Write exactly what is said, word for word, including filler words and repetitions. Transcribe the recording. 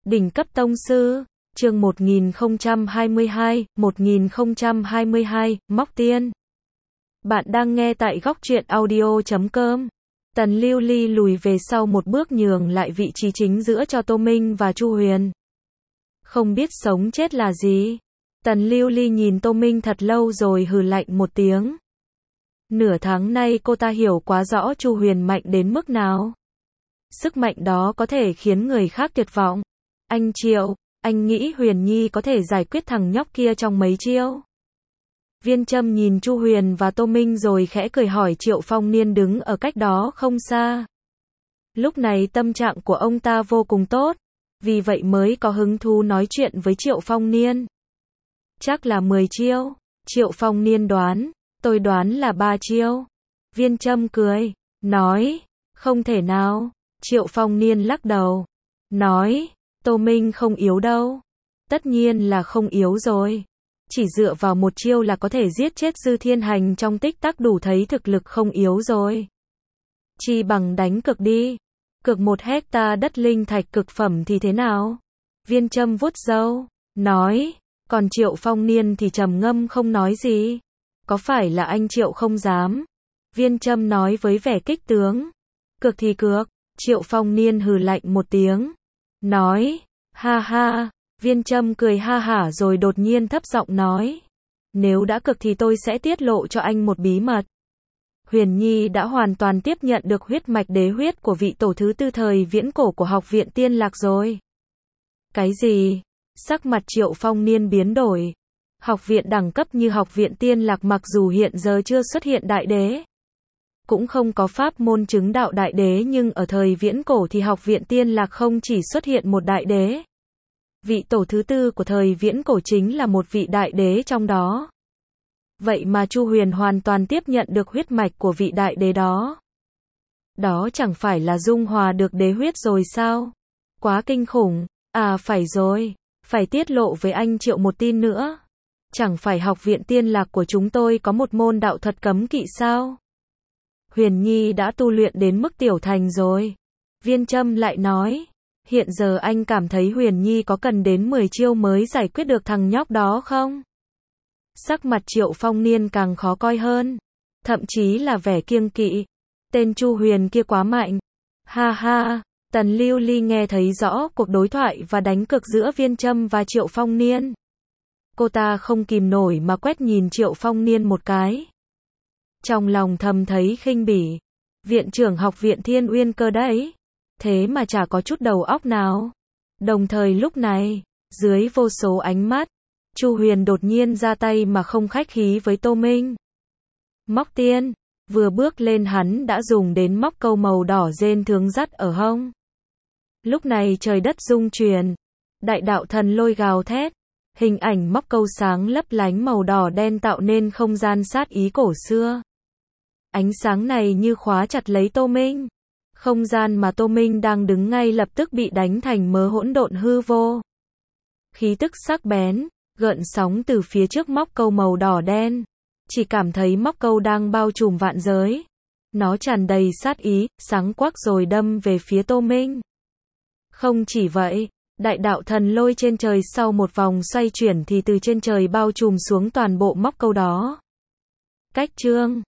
Đỉnh cấp tông sư, chương một nghìn không trăm hai mươi hai, một nghìn không trăm hai mươi hai, Móc Tiên. Bạn đang nghe tại góc truyện audio chấm com. Tần Lưu Ly lùi về sau một bước nhường lại vị trí chính giữa cho Tô Minh và Chu Huyền. Không biết sống chết là gì. Tần Lưu Ly nhìn Tô Minh thật lâu rồi hừ lạnh một tiếng. Nửa tháng nay cô ta hiểu quá rõ Chu Huyền mạnh đến mức nào. Sức mạnh đó có thể khiến người khác tuyệt vọng. Anh Triệu, anh nghĩ Huyền Nhi có thể giải quyết thằng nhóc kia trong mấy chiêu? Viên Trâm nhìn Chu Huyền và Tô Minh rồi khẽ cười hỏi Triệu Phong Niên đứng ở cách đó không xa. Lúc này tâm trạng của ông ta vô cùng tốt, vì vậy mới có hứng thú nói chuyện với Triệu Phong Niên. Chắc là mười chiêu, Triệu Phong Niên đoán, tôi đoán là ba chiêu. Viên Trâm cười, nói, không thể nào. Triệu Phong Niên lắc đầu, nói, Tô Minh không yếu đâu. Tất nhiên là không yếu rồi. Chỉ dựa vào một chiêu là có thể giết chết Dư Thiên Hành trong tích tắc đủ thấy thực lực không yếu rồi. Chi bằng đánh cược đi. Cược một hecta đất linh thạch cực phẩm thì thế nào? Viên Trâm vuốt râu, nói, còn Triệu Phong Niên thì trầm ngâm không nói gì. Có phải là anh Triệu không dám? Viên Trâm nói với vẻ kích tướng. Cược thì cược. Triệu Phong Niên hừ lạnh một tiếng, nói, ha ha. Viên Trâm cười ha hả rồi đột nhiên thấp giọng nói, nếu đã cược thì tôi sẽ tiết lộ cho anh một bí mật. Huyền Nhi đã hoàn toàn tiếp nhận được huyết mạch đế huyết của vị tổ thứ tư thời viễn cổ của Học viện Tiên Lạc rồi. Cái gì? Sắc mặt Triệu Phong Niên biến đổi. Học viện đẳng cấp như Học viện Tiên Lạc mặc dù hiện giờ chưa xuất hiện đại đế, cũng không có pháp môn chứng đạo đại đế, nhưng ở thời viễn cổ thì Học viện Tiên Lạc không chỉ xuất hiện một đại đế. Vị tổ thứ tư của thời viễn cổ chính là một vị đại đế trong đó. Vậy mà Chu Huyền hoàn toàn tiếp nhận được huyết mạch của vị đại đế đó. Đó chẳng phải là dung hòa được đế huyết rồi sao? Quá kinh khủng. À phải rồi, phải tiết lộ với anh Triệu một tin nữa. Chẳng phải Học viện Tiên Lạc của chúng tôi có một môn đạo thuật cấm kỵ sao? Huyền Nhi đã tu luyện đến mức tiểu thành rồi. Viên Trâm lại nói, hiện giờ anh cảm thấy Huyền Nhi có cần đến mười chiêu mới giải quyết được thằng nhóc đó không? Sắc mặt Triệu Phong Niên càng khó coi hơn, thậm chí là vẻ kiêng kỵ. Tên Chu Huyền kia quá mạnh. Ha ha. Tần Lưu Ly nghe thấy rõ cuộc đối thoại và đánh cược giữa Viên Trâm và Triệu Phong Niên. Cô ta không kìm nổi mà quét nhìn Triệu Phong Niên một cái. Trong lòng thầm thấy khinh bỉ. Viện trưởng Học viện Thiên Uyên cơ đấy. Thế mà chả có chút đầu óc nào. Đồng thời lúc này, dưới vô số ánh mắt, Chu Huyền đột nhiên ra tay mà không khách khí với Tô Minh. Móc Tiên. Vừa bước lên hắn đã dùng đến móc câu màu đỏ rên thường dắt ở hông. Lúc này trời đất rung chuyển. Đại đạo thần lôi gào thét. Hình ảnh móc câu sáng lấp lánh màu đỏ đen tạo nên không gian sát ý cổ xưa. Ánh sáng này như khóa chặt lấy Tô Minh. Không gian mà Tô Minh đang đứng ngay lập tức bị đánh thành mớ hỗn độn hư vô. Khí tức sắc bén, gợn sóng từ phía trước móc câu màu đỏ đen. Chỉ cảm thấy móc câu đang bao trùm vạn giới. Nó tràn đầy sát ý, sáng quắc rồi đâm về phía Tô Minh. Không chỉ vậy, đại đạo thần lôi trên trời sau một vòng xoay chuyển thì từ trên trời bao trùm xuống toàn bộ móc câu đó. Cách chương